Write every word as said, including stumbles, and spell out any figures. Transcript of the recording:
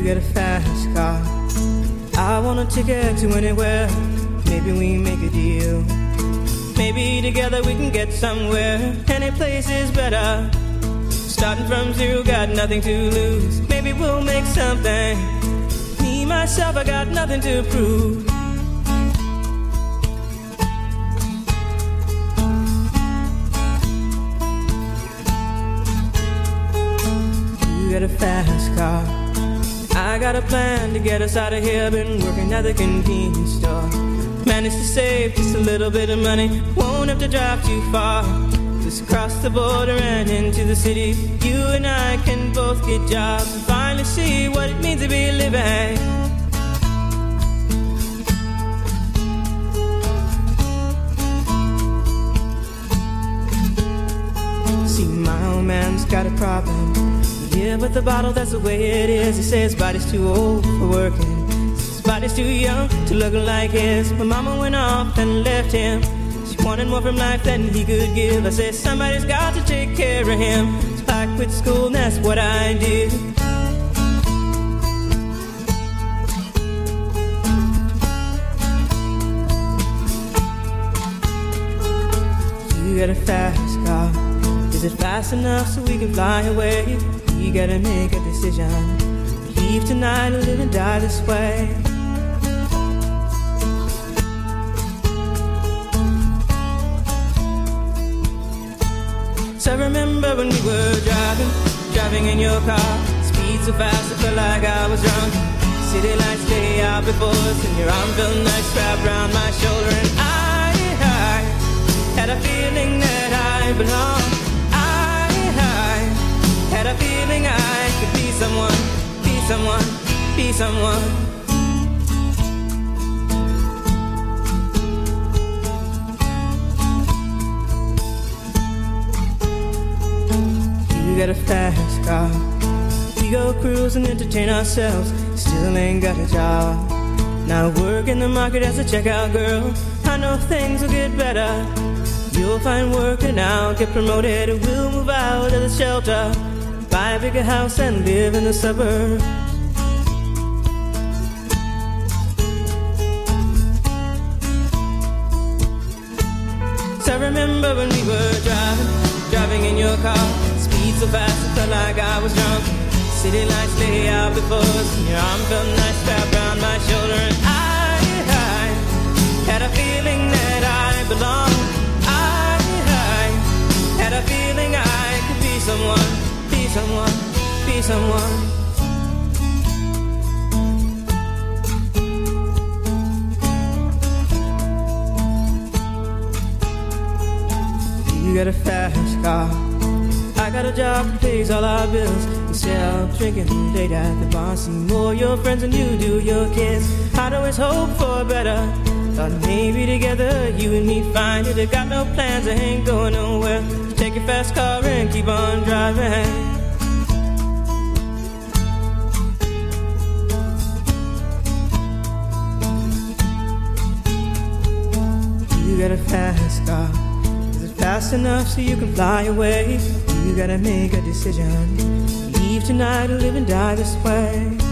get a fast car. I want a ticket to anywhere. Maybe we make a deal. Maybe together we can get somewhere. Any place is better. Starting from zero, got nothing to lose. Maybe we'll make something. Me, myself, I got nothing to prove. You got a fast car. I got a plan to get us out of here. Been working at the convenience store. Managed to save just a little bit of money. Won't have to drive too far. Just cross the border and into the city. You and I can both get jobs and finally see what it means to be living. See, my old man's got a problem. Yeah, but the bottle, that's the way it is. He says his body's too old for working. His body's too young to look like his. My mama went off and left him. She wanted more from life than he could give. I said somebody's got to take care of him. So I quit school and that's what I did. You got a fast car. Is it fast enough so we can fly away? You gotta make a decision. Leave tonight or live and die this way. So I remember when we were driving, driving in your car. Speed so fast I felt like I was drunk. City lights lay out before us, and your arm felt nice wrapped around my shoulder. And I, I had a feeling that I belonged. Had a feeling I could be someone, be someone, be someone. You got a fast car. We go cruise and entertain ourselves. Still ain't got a job. Now work in the market as a checkout girl. I know things will get better. You'll find work and I'll get promoted. We'll move out of the shelter. Buy a bigger house and live in the suburbs. So I remember when we were driving, driving in your car. Speed so fast it felt like I was drunk. City lights lay out before us, and your arm felt nice wrapped around my shoulder. And I, I had a feeling that I belonged. I, I had a feeling I could be someone. Be someone, be someone. You got a fast car. I got a job that pays all our bills. Instead of drinking late at the bar, see more your friends than you do your kids. I'd always hope for better. Thought maybe together you and me find it. I got no plans, I ain't going nowhere. So take your fast car and keep on driving. You got a fast car. Is it fast enough so you can fly away? You gotta make a decision. Leave tonight or live and die this way.